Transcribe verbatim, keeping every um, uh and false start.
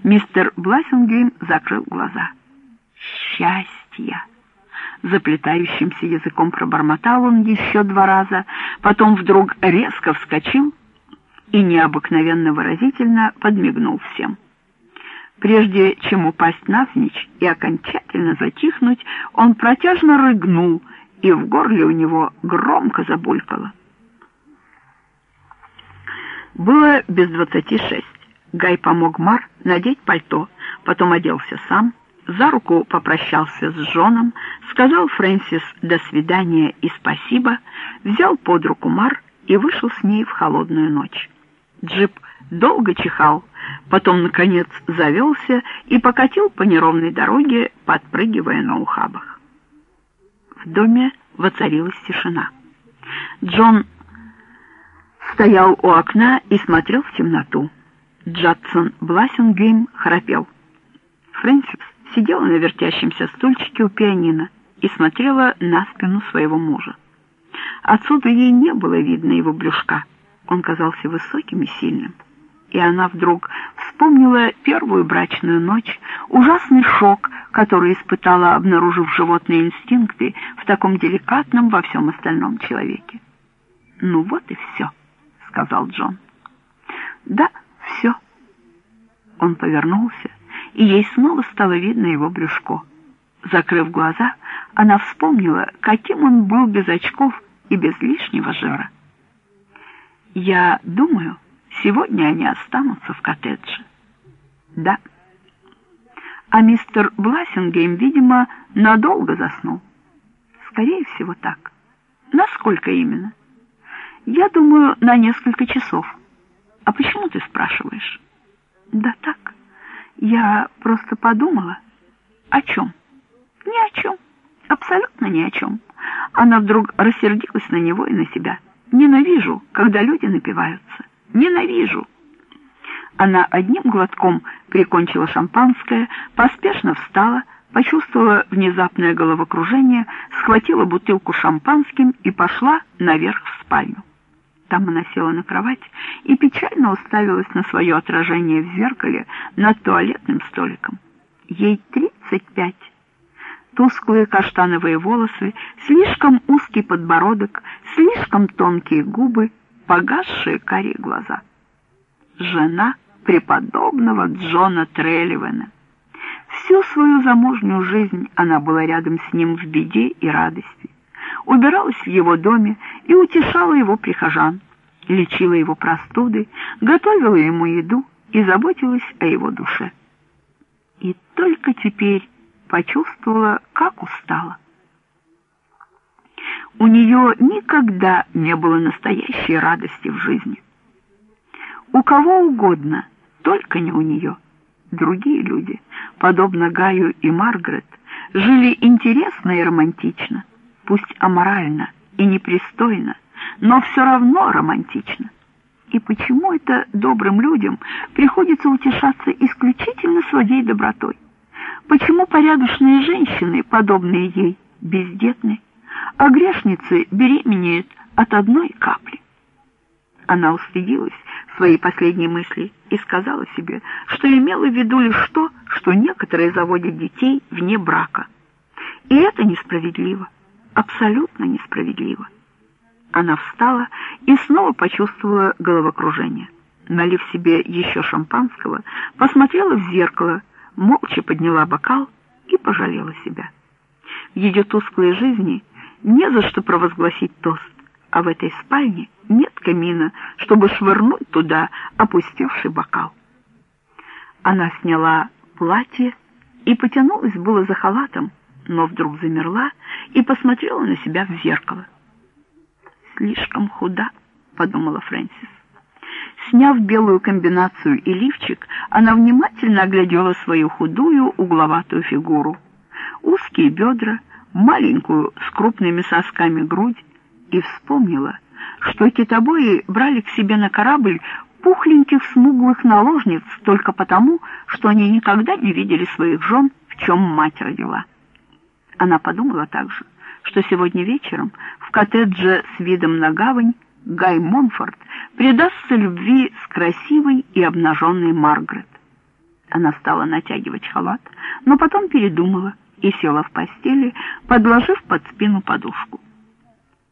Мистер Блассингейм закрыл глаза. «Счастье!» Заплетающимся языком пробормотал он еще два раза, потом вдруг резко вскочил и необыкновенно выразительно подмигнул всем. Прежде чем упасть навзничь и окончательно затихнуть, он протяжно рыгнул, и в горле у него громко забулькало. Было без двадцати шесть. Гай помог Мар надеть пальто, потом оделся сам, за руку попрощался с Джоном, сказал Фрэнсис «до свидания» и «спасибо», взял под руку Мар и вышел с ней в холодную ночь. Джип долго чихал, потом, наконец, завелся и покатил по неровной дороге, подпрыгивая на ухабах. В доме воцарилась тишина. Джон стоял у окна и смотрел в темноту. Джадсон Блассингейм храпел. Фрэнсис сидела на вертящемся стульчике у пианино и смотрела на спину своего мужа. Отсюда ей не было видно его брюшка. Он казался высоким и сильным. И она вдруг вспомнила первую брачную ночь, ужасный шок, который испытала, обнаружив животные инстинкты в таком деликатном во всем остальном человеке. «Ну вот и все», — сказал Джон. «Да, все». Он повернулся, и ей снова стало видно его брюшко. Закрыв глаза, она вспомнила, каким он был без очков и без лишнего жира. «Я думаю, сегодня они останутся в коттедже». «Да». А мистер Блассингейм, видимо, надолго заснул. «Скорее всего, так». «Насколько именно?» «Я думаю, на несколько часов». «А почему ты спрашиваешь?» «Да так. Я просто подумала». «О чем?» «Ни о чем. Абсолютно ни о чем». Она вдруг рассердилась на него и на себя. «Ненавижу, когда люди напиваются. Ненавижу». Она одним глотком прикончила шампанское, поспешно встала, почувствовала внезапное головокружение, схватила бутылку шампанским и пошла наверх в спальню. Там она села на кровать и печально уставилась на свое отражение в зеркале над туалетным столиком. Ей тридцать пять. Тусклые каштановые волосы, слишком узкий подбородок, слишком тонкие губы, погасшие карие глаза. Жена преподобного Джона Трелливена. Всю свою замужнюю жизнь она была рядом с ним в беде и радости. Убиралась в его доме и утешала его прихожан, лечила его простуды, готовила ему еду и заботилась о его душе. И только теперь почувствовала, как устала. У нее никогда не было настоящей радости в жизни. У кого угодно, только не у нее. Другие люди, подобно Гаю и Маргарет, жили интересно и романтично, пусть аморально и непристойно, но все равно романтично. И почему это добрым людям приходится утешаться исключительно своей добротой? Почему порядочные женщины, подобные ей, бездетны, а грешницы беременеют от одной капли? Она устыдилась своей последней мысли и сказала себе, что имела в виду лишь то, что некоторые заводят детей вне брака. И это несправедливо, абсолютно несправедливо. Она встала и снова почувствовала головокружение. Налив себе еще шампанского, посмотрела в зеркало, молча подняла бокал и пожалела себя. В ее тусклой жизни не за что провозгласить тост, а в этой спальне нет камина, чтобы швырнуть туда опустевший бокал. Она сняла платье и потянулась было за халатом, но вдруг замерла и посмотрела на себя в зеркало. «Слишком худа», — подумала Фрэнсис. Сняв белую комбинацию и лифчик, она внимательно оглядела свою худую угловатую фигуру, узкие бедра, маленькую с крупными сосками грудь, и вспомнила, что китобои брали к себе на корабль пухленьких смуглых наложниц только потому, что они никогда не видели своих жен, в чем мать родила. Она подумала также, что сегодня вечером в коттедже с видом на гавань Гай Монфорд предастся любви с красивой и обнаженной Маргарет. она стала натягивать халат, но потом передумала и села в постели, подложив под спину подушку.